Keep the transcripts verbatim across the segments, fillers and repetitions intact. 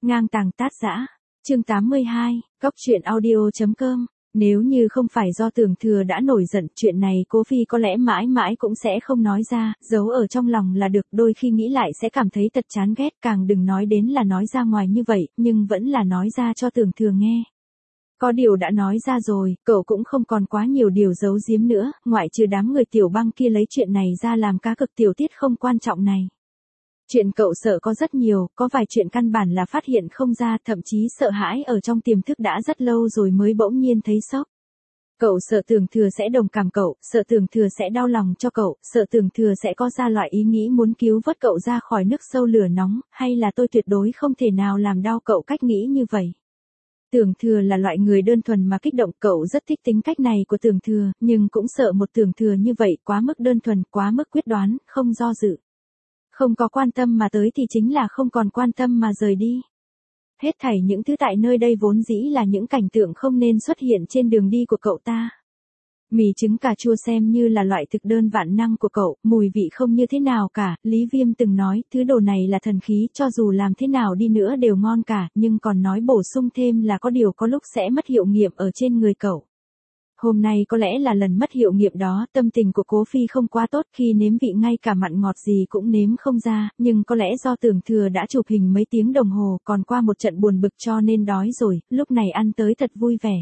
Ngang tàng tát dã. Chương tám mươi hai, Góc truyện audio chấm com. Nếu như không phải do Tưởng Thừa đã nổi giận, chuyện này Cố Phi có lẽ mãi mãi cũng sẽ không nói ra, giấu ở trong lòng là được, đôi khi nghĩ lại sẽ cảm thấy thật chán ghét, càng đừng nói đến là nói ra ngoài như vậy, nhưng vẫn là nói ra cho Tưởng Thừa nghe. Có điều đã nói ra rồi, cậu cũng không còn quá nhiều điều giấu giếm nữa, ngoại trừ đám người Tiểu Băng kia lấy chuyện này ra làm cá cực tiểu tiết không quan trọng này. Chuyện cậu sợ có rất nhiều, có vài chuyện căn bản là phát hiện không ra, thậm chí sợ hãi ở trong tiềm thức đã rất lâu rồi mới bỗng nhiên thấy sốc. Cậu sợ Tưởng Thừa sẽ đồng cảm cậu, sợ Tưởng Thừa sẽ đau lòng cho cậu, sợ Tưởng Thừa sẽ có ra loại ý nghĩ muốn cứu vớt cậu ra khỏi nước sâu lửa nóng, hay là tôi tuyệt đối không thể nào làm đau cậu cách nghĩ như vậy. Tưởng Thừa là loại người đơn thuần mà kích động, cậu rất thích tính cách này của Tưởng Thừa, nhưng cũng sợ một Tưởng Thừa như vậy quá mức đơn thuần, quá mức quyết đoán, không do dự. Không có quan tâm mà tới thì chính là không còn quan tâm mà rời đi. Hết thảy những thứ tại nơi đây vốn dĩ là những cảnh tượng không nên xuất hiện trên đường đi của cậu ta. Mì trứng cà chua xem như là loại thực đơn vạn năng của cậu, mùi vị không như thế nào cả, Lý Viêm từng nói, thứ đồ này là thần khí, cho dù làm thế nào đi nữa đều ngon cả, nhưng còn nói bổ sung thêm là có điều có lúc sẽ mất hiệu nghiệm ở trên người cậu. Hôm nay có lẽ là lần mất hiệu nghiệm đó, tâm tình của Cố Phi không quá tốt, khi nếm vị ngay cả mặn ngọt gì cũng nếm không ra, nhưng có lẽ do Tưởng Thừa đã chụp hình mấy tiếng đồng hồ, còn qua một trận buồn bực cho nên đói rồi, lúc này ăn tới thật vui vẻ.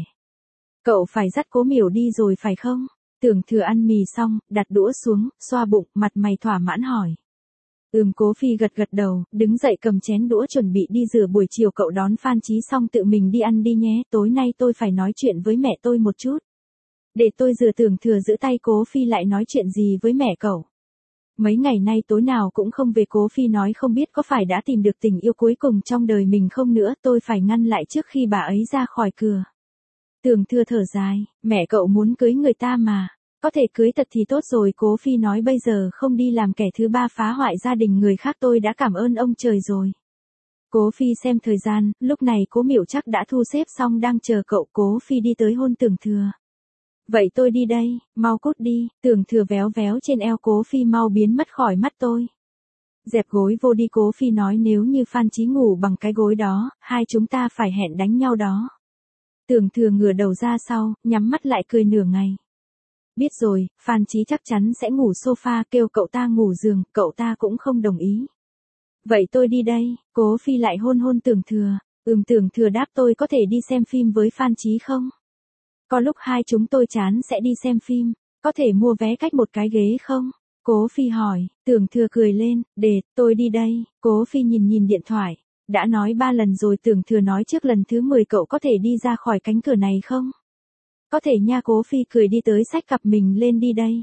Cậu phải dắt Cố Miểu đi rồi phải không? Tưởng Thừa ăn mì xong, đặt đũa xuống, xoa bụng, mặt mày thỏa mãn hỏi. Ừm, Cố Phi gật gật đầu, đứng dậy cầm chén đũa chuẩn bị đi rửa, buổi chiều cậu đón Phan Chí xong tự mình đi ăn đi nhé, tối nay tôi phải nói chuyện với mẹ tôi một chút. Để tôi rửa. Tưởng Thừa giữ tay Cố Phi lại nói chuyện gì với mẹ cậu? Mấy ngày nay tối nào cũng không về. Cố Phi nói không biết có phải đã tìm được tình yêu cuối cùng trong đời mình không nữa, tôi phải ngăn lại trước khi bà ấy ra khỏi cửa. Tưởng Thừa thở dài, mẹ cậu muốn cưới người ta mà, có thể cưới thật thì tốt rồi. Cố Phi nói bây giờ không đi làm kẻ thứ ba phá hoại gia đình người khác, tôi đã cảm ơn ông trời rồi. Cố Phi xem thời gian, lúc này Cố Miểu chắc đã thu xếp xong đang chờ cậu. Cố Phi đi tới hôn Tưởng Thừa. Vậy tôi đi đây, mau cút đi. Tưởng Thừa véo véo trên eo Cố Phi, mau biến mất khỏi mắt tôi. Dẹp gối vô đi. Cố Phi nói nếu như Phan Chí ngủ bằng cái gối đó, hai chúng ta phải hẹn đánh nhau đó. Tưởng Thừa ngửa đầu ra sau, nhắm mắt lại cười nửa ngày. Biết rồi, Phan Chí chắc chắn sẽ ngủ sofa, kêu cậu ta ngủ giường, cậu ta cũng không đồng ý. Vậy tôi đi đây. Cố Phi lại hôn hôn Tưởng Thừa. Ừm. Tưởng Thừa đáp, tôi có thể đi xem phim với Phan Chí không? Có lúc hai chúng tôi chán sẽ đi xem phim, có thể mua vé cách một cái ghế không? Cố Phi hỏi. Tưởng Thừa cười lên, để, tôi đi đây. Cố Phi nhìn nhìn điện thoại. Đã nói ba lần rồi. Tưởng Thừa nói trước lần thứ mười cậu có thể đi ra khỏi cánh cửa này không? Có thể nha. Cố Phi cười đi tới xách cặp mình lên, đi đây.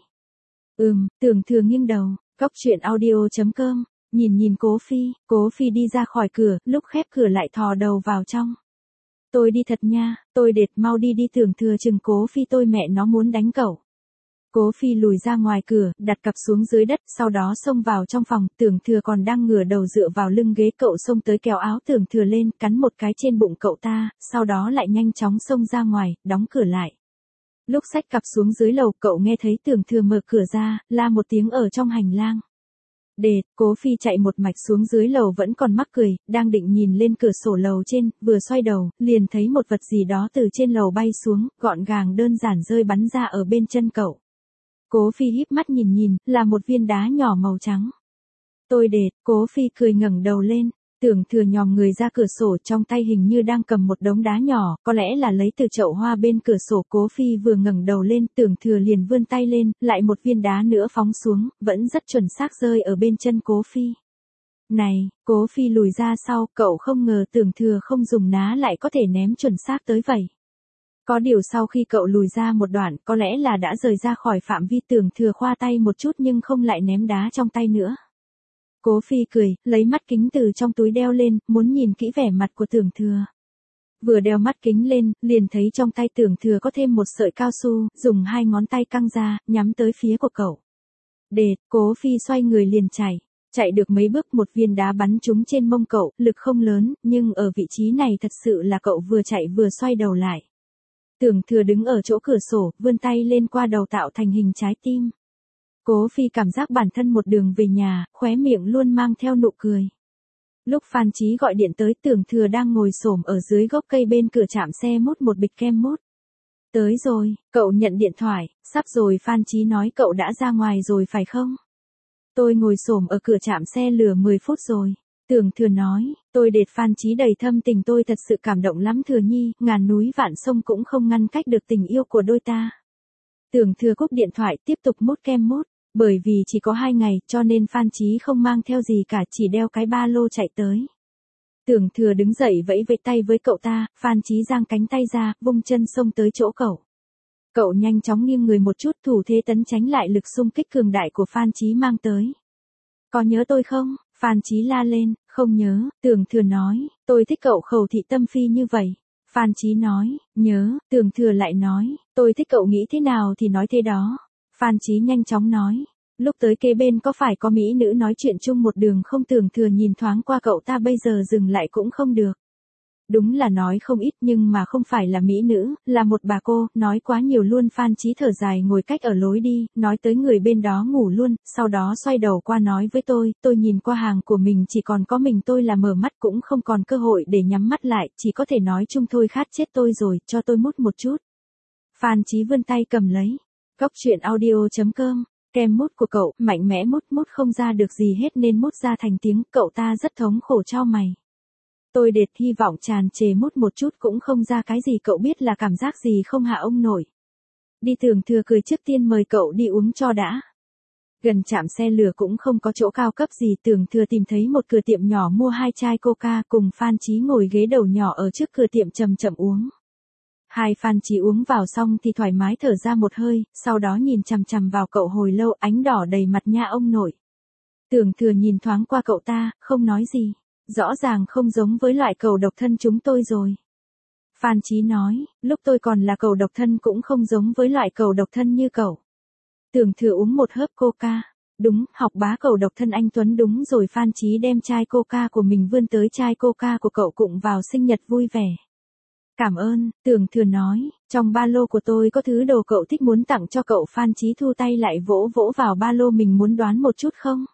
Ừm. Tưởng Thừa nghiêng đầu. Góc truyện audio chấm com. Nhìn nhìn Cố Phi, Cố Phi đi ra khỏi cửa, lúc khép cửa lại thò đầu vào trong. Tôi đi thật nha, tôi đệt, mau đi đi. Tưởng Thừa chừng Cố Phi, tôi mẹ nó muốn đánh cậu. Cố Phi lùi ra ngoài cửa, đặt cặp xuống dưới đất, sau đó xông vào trong phòng. Tưởng Thừa còn đang ngửa đầu dựa vào lưng ghế, cậu xông tới kéo áo Tưởng Thừa lên, cắn một cái trên bụng cậu ta, sau đó lại nhanh chóng xông ra ngoài, đóng cửa lại. Lúc xách cặp xuống dưới lầu, cậu nghe thấy Tưởng Thừa mở cửa ra, la một tiếng ở trong hành lang. Đệt. Cố Phi chạy một mạch xuống dưới lầu vẫn còn mắc cười, đang định nhìn lên cửa sổ lầu trên, vừa xoay đầu, liền thấy một vật gì đó từ trên lầu bay xuống, gọn gàng đơn giản rơi bắn ra ở bên chân cậu. Cố Phi híp mắt nhìn nhìn, là một viên đá nhỏ màu trắng. Tôi đệt. Cố Phi cười ngẩng đầu lên. Tưởng Thừa nhòm người ra cửa sổ, trong tay hình như đang cầm một đống đá nhỏ, có lẽ là lấy từ chậu hoa bên cửa sổ. Cố Phi vừa ngẩng đầu lên, Tưởng Thừa liền vươn tay lên, lại một viên đá nữa phóng xuống, vẫn rất chuẩn xác rơi ở bên chân Cố Phi. Này. Cố Phi lùi ra sau, cậu không ngờ Tưởng Thừa không dùng ná lại có thể ném chuẩn xác tới vậy. Có điều sau khi cậu lùi ra một đoạn, có lẽ là đã rời ra khỏi phạm vi. Tưởng Thừa khoa tay một chút nhưng không lại ném đá trong tay nữa. Cố Phi cười, lấy mắt kính từ trong túi đeo lên, muốn nhìn kỹ vẻ mặt của Tưởng Thừa. Vừa đeo mắt kính lên, liền thấy trong tay Tưởng Thừa có thêm một sợi cao su, dùng hai ngón tay căng ra, nhắm tới phía của cậu. Đệt. Cố Phi xoay người liền chạy. Chạy được mấy bước, một viên đá bắn trúng trên mông cậu, lực không lớn, nhưng ở vị trí này thật sự là cậu vừa chạy vừa xoay đầu lại. Tưởng Thừa đứng ở chỗ cửa sổ, vươn tay lên qua đầu tạo thành hình trái tim. Cố Phi cảm giác bản thân một đường về nhà, khóe miệng luôn mang theo nụ cười. Lúc Phan Chí gọi điện tới, Tưởng Thừa đang ngồi xổm ở dưới gốc cây bên cửa trạm xe mút một bịch kem mút. Tới rồi, cậu nhận điện thoại, sắp rồi. Phan Chí nói cậu đã ra ngoài rồi phải không? Tôi ngồi xổm ở cửa trạm xe lửa mười phút rồi. Tưởng Thừa nói, tôi đệt. Phan Chí đầy thâm tình, tôi thật sự cảm động lắm Thừa Nhi, ngàn núi vạn sông cũng không ngăn cách được tình yêu của đôi ta. Tưởng Thừa cúp điện thoại, tiếp tục mút kem mút. Bởi vì chỉ có hai ngày, cho nên Phan Chí không mang theo gì cả, chỉ đeo cái ba lô chạy tới. Tưởng Thừa đứng dậy vẫy vẫy tay với cậu ta, Phan Chí giang cánh tay ra, vung chân xông tới chỗ cậu. Cậu nhanh chóng nghiêng người một chút, thủ thế tấn tránh lại lực xung kích cường đại của Phan Chí mang tới. Có nhớ tôi không? Phan Chí la lên. Không nhớ. Tưởng Thừa nói, tôi thích cậu khẩu thị tâm phi như vậy. Phan Chí nói, nhớ. Tưởng Thừa lại nói, tôi thích cậu nghĩ thế nào thì nói thế đó. Phan Chí nhanh chóng nói, lúc tới kế bên có phải có mỹ nữ nói chuyện chung một đường không? Tưởng Thừa nhìn thoáng qua cậu ta, bây giờ dừng lại cũng không được. Đúng là nói không ít nhưng mà không phải là mỹ nữ, là một bà cô, nói quá nhiều luôn. Phan Chí thở dài ngồi cách ở lối đi, nói tới người bên đó ngủ luôn, sau đó xoay đầu qua nói với tôi, tôi nhìn qua hàng của mình chỉ còn có mình tôi là mở mắt cũng không còn cơ hội để nhắm mắt lại, chỉ có thể nói chung thôi. Khát chết tôi rồi, cho tôi mút một chút. Phan Chí vươn tay cầm lấy. Cóc truyện audio chấm com, kem mút của cậu, mạnh mẽ mút mút không ra được gì hết nên mút ra thành tiếng, cậu ta rất thống khổ chau mày. Tôi đệt hy vọng tràn trề mút một chút cũng không ra cái gì, cậu biết là cảm giác gì không hả ông nội? Đi. Tưởng Thừa cười trước tiên mời cậu đi uống cho đã. Gần trạm xe lửa cũng không có chỗ cao cấp gì, Tưởng Thừa tìm thấy một cửa tiệm nhỏ mua hai chai coca, cùng Phan Chí ngồi ghế đầu nhỏ ở trước cửa tiệm chậm chậm uống. Hai Phan Chí uống vào xong thì thoải mái thở ra một hơi, sau đó nhìn chằm chằm vào cậu hồi lâu, ánh đỏ đầy mặt nha ông nội. Tưởng Thừa nhìn thoáng qua cậu ta, không nói gì. Rõ ràng không giống với loại cậu độc thân chúng tôi rồi. Phan Chí nói, lúc tôi còn là cậu độc thân cũng không giống với loại cậu độc thân như cậu. Tưởng Thừa uống một hớp coca. Đúng, học bá cậu độc thân anh Tuấn đúng rồi. Phan Chí đem chai coca của mình vươn tới chai coca của cậu, cũng vào sinh nhật vui vẻ. Cảm ơn. Tưởng Thừa nói, trong ba lô của tôi có thứ đồ cậu thích muốn tặng cho cậu. Phan Chí thu tay lại vỗ vỗ vào ba lô mình, muốn đoán một chút không?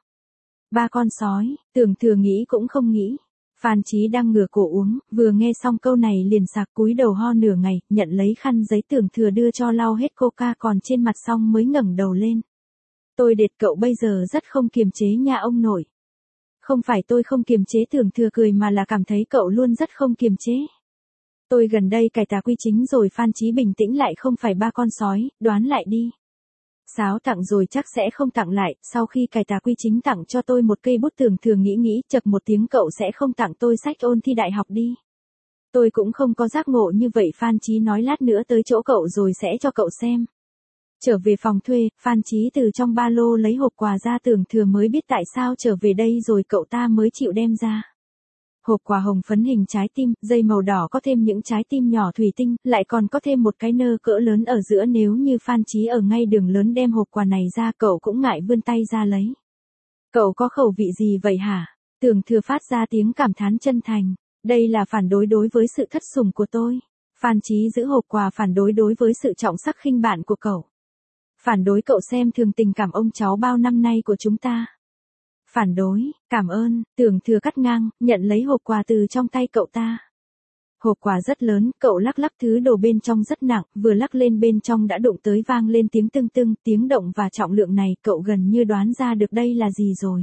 Ba con sói. Tưởng Thừa nghĩ cũng không nghĩ. Phan Chí đang ngửa cổ uống, vừa nghe xong câu này liền sạc cúi đầu ho nửa ngày, nhận lấy khăn giấy Tưởng Thừa đưa cho lau hết coca còn trên mặt xong mới ngẩng đầu lên. Tôi đệt, cậu bây giờ rất không kiềm chế nha ông nội. Không phải tôi không kiềm chế, Tưởng Thừa cười, mà là cảm thấy cậu luôn rất không kiềm chế. Tôi gần đây cải tà quy chính rồi. Phan Chí bình tĩnh lại, không phải ba con sói, đoán lại đi. Sáo tặng rồi chắc sẽ không tặng lại, sau khi cải tà quy chính tặng cho tôi một cây bút. Tưởng Thừa nghĩ nghĩ, chậc một tiếng, cậu sẽ không tặng tôi sách ôn thi đại học đi. Tôi cũng không có giác ngộ như vậy. Phan Chí nói lát nữa tới chỗ cậu rồi sẽ cho cậu xem. Trở về phòng thuê, Phan Chí từ trong ba lô lấy hộp quà ra. Tưởng Thừa mới biết tại sao trở về đây rồi cậu ta mới chịu đem ra. Hộp quà hồng phấn hình trái tim, dây màu đỏ có thêm những trái tim nhỏ thủy tinh, lại còn có thêm một cái nơ cỡ lớn ở giữa. Nếu như Phan Chí ở ngay đường lớn đem hộp quà này ra, cậu cũng ngại vươn tay ra lấy. Cậu có khẩu vị gì vậy hả? Tưởng Thừa phát ra tiếng cảm thán chân thành. Đây là phản đối đối với sự thất sủng của tôi. Phan Chí giữ hộp quà, phản đối đối với sự trọng sắc khinh bạn của cậu. Phản đối cậu xem thường tình cảm ông cháu bao năm nay của chúng ta. Phản đối. Cảm ơn. Tưởng Thừa cắt ngang, nhận lấy hộp quà từ trong tay cậu ta. Hộp quà rất lớn, cậu lắc lắc thứ đồ bên trong rất nặng, vừa lắc lên bên trong đã đụng tới, vang lên tiếng tưng tưng. Tiếng động và trọng lượng này cậu gần như đoán ra được đây là gì rồi.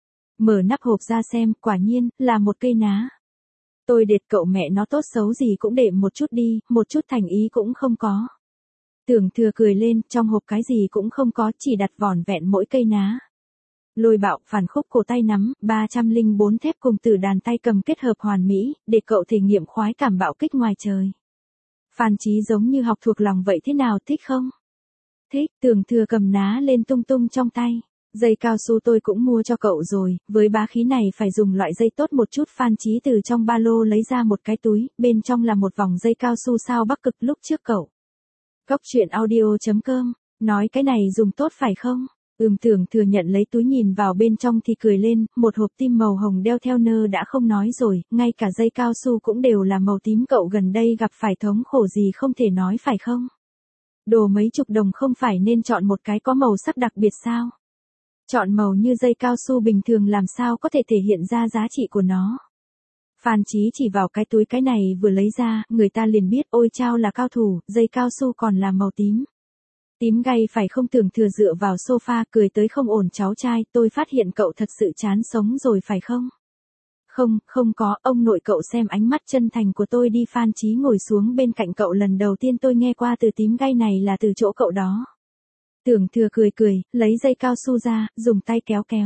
Mở nắp hộp ra xem, quả nhiên là một cây ná. Tôi đệt, cậu mẹ nó tốt xấu gì cũng để một chút đi, một chút thành ý cũng không có. Tưởng Thừa cười lên, trong hộp cái gì cũng không có, chỉ đặt vỏn vẹn mỗi cây ná. Lôi bạo, phản khúc cổ tay nắm, ba trăm lẻ bốn thép cùng tử đàn tay cầm kết hợp hoàn mỹ, để cậu thể nghiệm khoái cảm bạo kích ngoài trời. Phan Chí giống như học thuộc lòng vậy, thế nào, thích không? Thích. Tưởng Thừa cầm ná lên tung tung trong tay. Dây cao su tôi cũng mua cho cậu rồi, với bá khí này phải dùng loại dây tốt một chút. Phan Chí từ trong ba lô lấy ra một cái túi, bên trong là một vòng dây cao su sao Bắc Cực lúc trước cậu. Cóc truyện audio chấm com, nói cái này dùng tốt phải không? Ừm. Tưởng Thừa nhận lấy túi, nhìn vào bên trong thì cười lên, một hộp tim màu hồng đeo theo nơ đã không nói rồi, ngay cả dây cao su cũng đều là màu tím. Cậu gần đây gặp phải thống khổ gì không thể nói phải không? Đồ mấy chục đồng không phải nên chọn một cái có màu sắc đặc biệt sao? Chọn màu như dây cao su bình thường làm sao có thể thể hiện ra giá trị của nó. Phan Chí chỉ vào cái túi cái này vừa lấy ra, người ta liền biết ôi chao là cao thủ, dây cao su còn là màu tím. Tím gay phải không? Tưởng Thừa dựa vào sofa cười tới không ổn. Cháu trai, tôi phát hiện cậu thật sự chán sống rồi phải không? Không, không có, ông nội cậu xem ánh mắt chân thành của tôi đi. Phan Chí ngồi xuống bên cạnh cậu. Lần đầu tiên tôi nghe qua từ tím gay này là từ chỗ cậu đó. Tưởng Thừa cười cười, lấy dây cao su ra, dùng tay kéo kéo.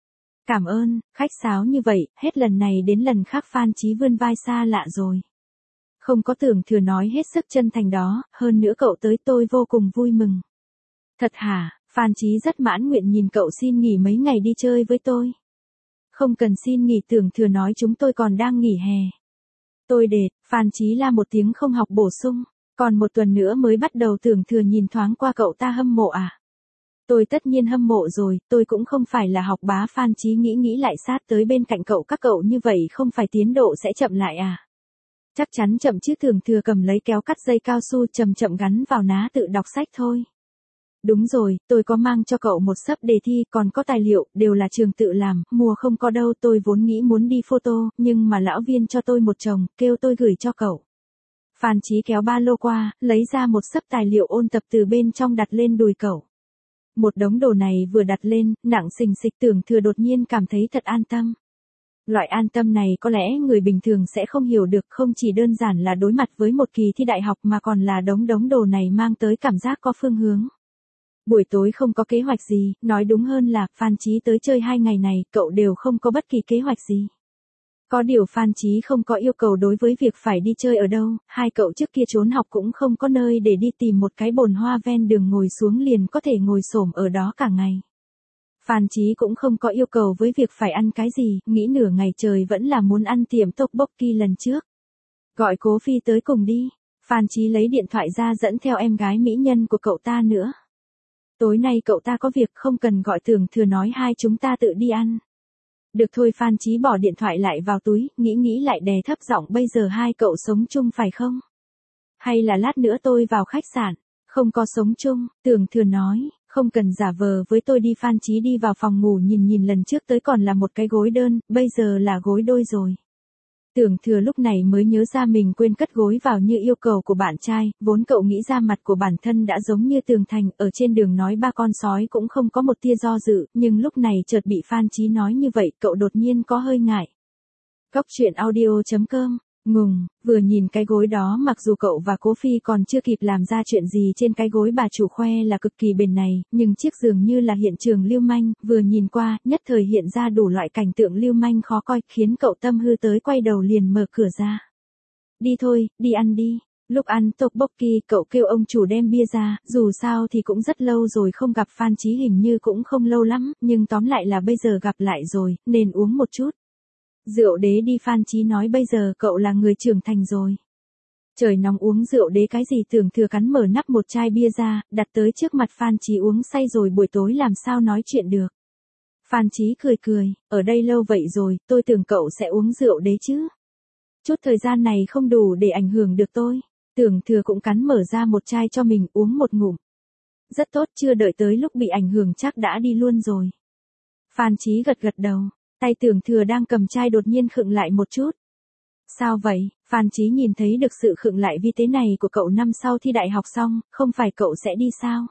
Cảm ơn, khách sáo như vậy, hết lần này đến lần khác Phan Chí vươn vai xa lạ rồi. Không có. Tưởng Thừa nói hết sức chân thành đó, hơn nữa cậu tới tôi vô cùng vui mừng. Thật hả? Phan Chí rất mãn nguyện nhìn cậu. Xin nghỉ mấy ngày đi chơi với tôi. Không cần xin nghỉ. Tưởng Thừa nói chúng tôi còn đang nghỉ hè. Tôi đệt, Phan Chí la một tiếng không học bổ sung. Còn một tuần nữa mới bắt đầu. Tưởng Thừa nhìn thoáng qua cậu. Ta hâm mộ à? Tôi tất nhiên hâm mộ rồi, tôi cũng không phải là học bá. Phan Chí nghĩ nghĩ lại sát tới bên cạnh cậu. Các cậu như vậy không phải tiến độ sẽ chậm lại à? Chắc chắn chậm chứ. Tưởng Thừa cầm lấy kéo cắt dây cao su chậm chậm gắn vào ná tự đọc sách thôi. Đúng rồi, tôi có mang cho cậu một xấp đề thi, còn có tài liệu, đều là trường tự làm, mùa không có đâu. Tôi vốn nghĩ muốn đi photo, nhưng mà lão viên cho tôi một chồng, kêu tôi gửi cho cậu. Phan Chí kéo ba lô qua, lấy ra một xấp tài liệu ôn tập từ bên trong đặt lên đùi cậu. Một đống đồ này vừa đặt lên, nặng xình xịch. Tưởng Thừa đột nhiên cảm thấy thật an tâm. Loại an tâm này có lẽ người bình thường sẽ không hiểu được. Không chỉ đơn giản là đối mặt với một kỳ thi đại học mà còn là đống đống đồ này mang tới cảm giác có phương hướng. Buổi tối không có kế hoạch gì, nói đúng hơn là Phan Chí tới chơi hai ngày này, cậu đều không có bất kỳ kế hoạch gì. Có điều Phan Chí không có yêu cầu đối với việc phải đi chơi ở đâu, hai cậu trước kia trốn học cũng không có nơi để đi, tìm một cái bồn hoa ven đường ngồi xuống liền có thể ngồi xổm ở đó cả ngày. Phan Chí cũng không có yêu cầu với việc phải ăn cái gì, nghĩ nửa ngày trời vẫn là muốn ăn tiệm tteokbokki lần trước. Gọi Cố Phi tới cùng đi. Phan Chí lấy điện thoại ra dẫn theo em gái mỹ nhân của cậu ta nữa. Tối nay cậu ta có việc không cần gọi. Tưởng Thừa nói hai chúng ta tự đi ăn. Được thôi. Phan Chí bỏ điện thoại lại vào túi, nghĩ nghĩ lại đè thấp giọng. Bây giờ hai cậu sống chung phải không? Hay là lát nữa tôi vào khách sạn? Không có sống chung, Tưởng Thừa nói, không cần giả vờ với tôi đi. Phan Chí đi vào phòng ngủ nhìn nhìn lần trước tới còn là một cái gối đơn, bây giờ là gối đôi rồi. Tưởng Thừa lúc này mới nhớ ra mình quên cất gối vào như yêu cầu của bạn trai, vốn cậu nghĩ ra mặt của bản thân đã giống như tường thành, ở trên đường nói ba con sói cũng không có một tia do dự, nhưng lúc này chợt bị Phan Chí nói như vậy, cậu đột nhiên có hơi ngại. Cóc truyện audio chấm com Ngùng, vừa nhìn cái gối đó, mặc dù cậu và Cố Phi còn chưa kịp làm ra chuyện gì trên cái gối bà chủ khoe là cực kỳ bền này, nhưng chiếc giường như là hiện trường lưu manh, vừa nhìn qua, nhất thời hiện ra đủ loại cảnh tượng lưu manh khó coi, khiến cậu tâm hư tới quay đầu liền mở cửa ra. Đi thôi, đi ăn đi. Lúc ăn tteokbokki, cậu kêu ông chủ đem bia ra, dù sao thì cũng rất lâu rồi không gặp. Phan Chí hình như cũng không lâu lắm, nhưng tóm lại là bây giờ gặp lại rồi, nên uống một chút. Rượu đế đi. Phan Chí nói bây giờ cậu là người trưởng thành rồi. Trời nóng uống rượu đế cái gì? Tưởng Thừa cắn mở nắp một chai bia ra, đặt tới trước mặt Phan Chí uống say rồi buổi tối làm sao nói chuyện được. Phan Chí cười cười, ở đây lâu vậy rồi, tôi tưởng cậu sẽ uống rượu đế chứ. Chút thời gian này không đủ để ảnh hưởng được tôi. Tưởng Thừa cũng cắn mở ra một chai cho mình uống một ngụm. Rất tốt, chưa đợi tới lúc bị ảnh hưởng chắc đã đi luôn rồi. Phan Chí gật gật đầu. Tay Tưởng Thừa đang cầm chai đột nhiên khựng lại một chút. Sao vậy? Phan Chí nhìn thấy được sự khựng lại vi tế này của cậu. Năm sau thi đại học xong, không phải cậu sẽ đi sao?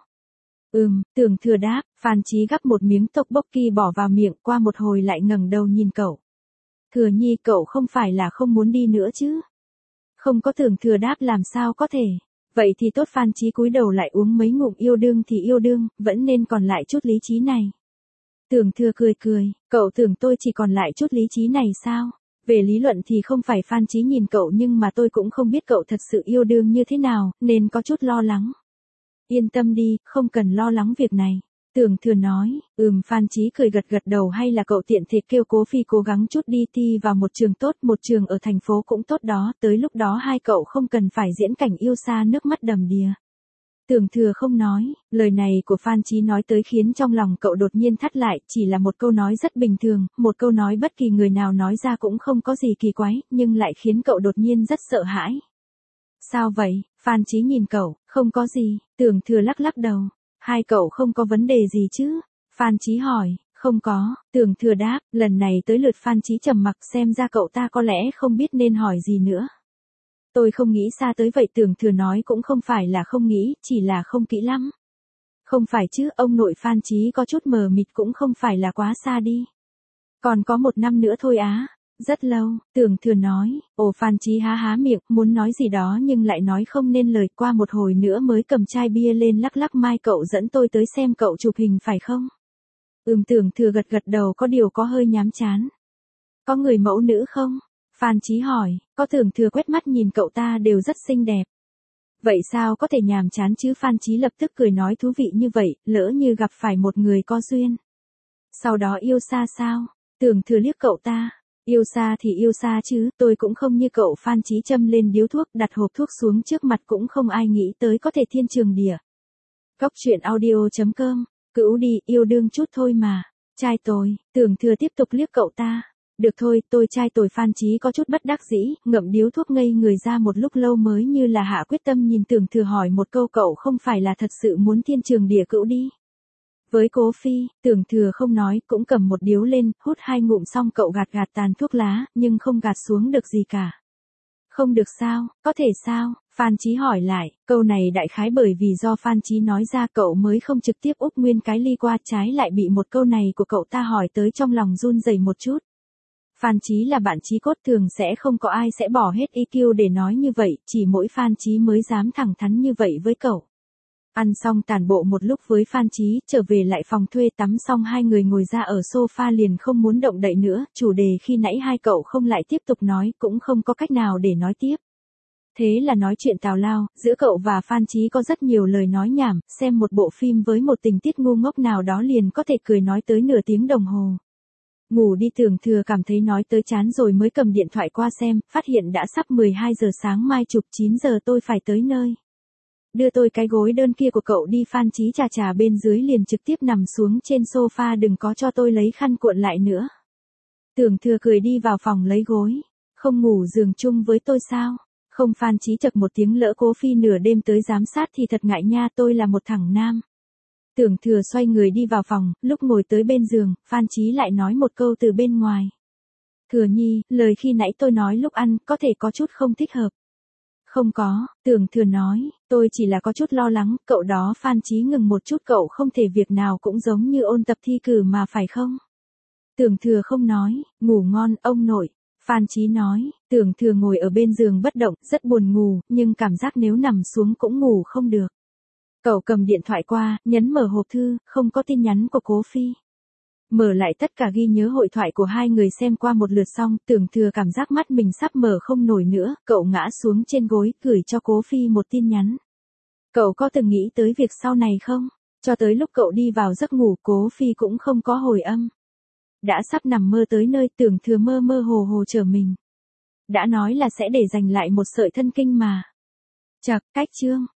Ừm, Tưởng Thừa đáp. Phan Chí gắp một miếng tteokbokki bỏ vào miệng, qua một hồi lại ngẩng đầu nhìn cậu. Thừa Nhi, cậu không phải là không muốn đi nữa chứ? Không có. Tưởng Thừa đáp. Làm sao có thể? Vậy thì tốt. Phan Chí cúi đầu lại uống mấy ngụm. Yêu đương thì yêu đương, vẫn nên còn lại chút lý trí này. Tưởng Thừa cười cười, cậu tưởng tôi chỉ còn lại chút lý trí này sao? Về lý luận thì không phải. Phan Chí nhìn cậu, nhưng mà tôi cũng không biết cậu thật sự yêu đương như thế nào, nên có chút lo lắng. Yên tâm đi, không cần lo lắng việc này. Tưởng Thừa nói, ừm. Phan Chí cười gật gật đầu. Hay là cậu tiện thể kêu Cố Phi cố gắng chút đi, thi vào một trường tốt, một trường ở thành phố cũng tốt đó, tới lúc đó hai cậu không cần phải diễn cảnh yêu xa nước mắt đầm đìa. Tưởng Thừa không nói, lời này của Phan Chí nói tới khiến trong lòng cậu đột nhiên thắt lại, chỉ là một câu nói rất bình thường, một câu nói bất kỳ người nào nói ra cũng không có gì kỳ quái, nhưng lại khiến cậu đột nhiên rất sợ hãi. Sao vậy? Phan Chí nhìn cậu, không có gì. Tưởng Thừa lắc lắc đầu, hai cậu không có vấn đề gì chứ? Phan Chí hỏi, không có, Tưởng Thừa đáp, lần này tới lượt Phan Chí trầm mặc, xem ra cậu ta có lẽ không biết nên hỏi gì nữa. Tôi không nghĩ xa tới vậy, Tưởng Thừa nói, cũng không phải là không nghĩ, chỉ là không kỹ lắm. Không phải chứ, ông nội Phan Chí có chút mờ mịt, cũng không phải là quá xa đi. Còn có một năm nữa thôi á. Rất lâu, Tưởng Thừa nói. Ồ, Phan Chí há há miệng, muốn nói gì đó nhưng lại nói không nên lời. Qua một hồi nữa mới cầm chai bia lên lắc lắc, mai cậu dẫn tôi tới xem cậu chụp hình phải không? Ừm, Tưởng Thừa gật gật đầu, có điều có hơi nhám chán. Có người mẫu nữ không? Phan Chí hỏi. Có. Tưởng Thừa quét mắt nhìn cậu ta, đều rất xinh đẹp. Vậy sao có thể nhàm chán chứ? Phan Chí lập tức cười nói, thú vị như vậy, lỡ như gặp phải một người có duyên. Sau đó yêu xa sao? Tưởng Thừa liếc cậu ta. Yêu xa thì yêu xa chứ, tôi cũng không như cậu. Phan Chí châm lên điếu thuốc, đặt hộp thuốc xuống trước mặt, cũng không ai nghĩ tới có thể thiên trường địa. Cóc truyện audio chấm com, cữu đi, yêu đương chút thôi mà. Trai tôi. Tưởng Thừa tiếp tục liếc cậu ta. Được thôi, tôi trai tôi. Phan Chí có chút bất đắc dĩ, ngậm điếu thuốc ngây người ra một lúc lâu mới như là hạ quyết tâm, nhìn Tưởng Thừa hỏi một câu, cậu không phải là thật sự muốn thiên trường địa cữu đi? Với Cố Phi, Tưởng Thừa không nói, cũng cầm một điếu lên, hút hai ngụm xong cậu gạt gạt tàn thuốc lá, nhưng không gạt xuống được gì cả. Không được sao, có thể sao? Phan Chí hỏi lại, câu này đại khái bởi vì do Phan Chí nói ra cậu mới không trực tiếp úp nguyên cái ly qua, trái lại bị một câu này của cậu ta hỏi tới trong lòng run rẩy một chút. Phan Chí là bạn chí cốt, thường sẽ không có ai sẽ bỏ hết i kiu để nói như vậy, chỉ mỗi Phan Chí mới dám thẳng thắn như vậy với cậu. Ăn xong tản bộ một lúc với Phan Chí, trở về lại phòng thuê, tắm xong hai người ngồi ra ở sofa liền không muốn động đậy nữa, chủ đề khi nãy hai cậu không lại tiếp tục nói, cũng không có cách nào để nói tiếp. Thế là nói chuyện tào lao, giữa cậu và Phan Chí có rất nhiều lời nói nhảm, xem một bộ phim với một tình tiết ngu ngốc nào đó liền có thể cười nói tới nửa tiếng đồng hồ. Ngủ đi. Tưởng Thừa cảm thấy nói tới chán rồi mới cầm điện thoại qua xem, phát hiện đã sắp mười hai giờ sáng, mai chụp chín giờ tôi phải tới nơi. Đưa tôi cái gối đơn kia của cậu đi. Phan Chí chà chà bên dưới liền trực tiếp nằm xuống trên sofa, đừng có cho tôi lấy khăn cuộn lại nữa. Tưởng Thừa cười đi vào phòng lấy gối. Không ngủ giường chung với tôi sao? Không. Phan Chí chậc một tiếng, lỡ Cố Phi nửa đêm tới giám sát thì thật ngại nha, tôi là một thằng nam. Tưởng Thừa xoay người đi vào phòng, lúc ngồi tới bên giường, Phan Chí lại nói một câu từ bên ngoài. Thừa Nhi, lời khi nãy tôi nói lúc ăn, có thể có chút không thích hợp. Không có, Tưởng Thừa nói, tôi chỉ là có chút lo lắng, cậu đó. Phan Chí ngừng một chút, cậu không thể việc nào cũng giống như ôn tập thi cử mà phải không? Tưởng Thừa không nói. Ngủ ngon, ông nội. Phan Chí nói. Tưởng Thừa ngồi ở bên giường bất động, rất buồn ngủ, nhưng cảm giác nếu nằm xuống cũng ngủ không được. Cậu cầm điện thoại qua, nhấn mở hộp thư, không có tin nhắn của Cố Phi. Mở lại tất cả ghi nhớ hội thoại của hai người, xem qua một lượt xong, Tưởng Thừa cảm giác mắt mình sắp mở không nổi nữa, cậu ngã xuống trên gối, gửi cho Cố Phi một tin nhắn. Cậu có từng nghĩ tới việc sau này không? Cho tới lúc cậu đi vào giấc ngủ, Cố Phi cũng không có hồi âm. Đã sắp nằm mơ tới nơi, Tưởng Thừa mơ mơ hồ hồ trở mình. Đã nói là sẽ để dành lại một sợi thân kinh mà. Chậc, cách chương.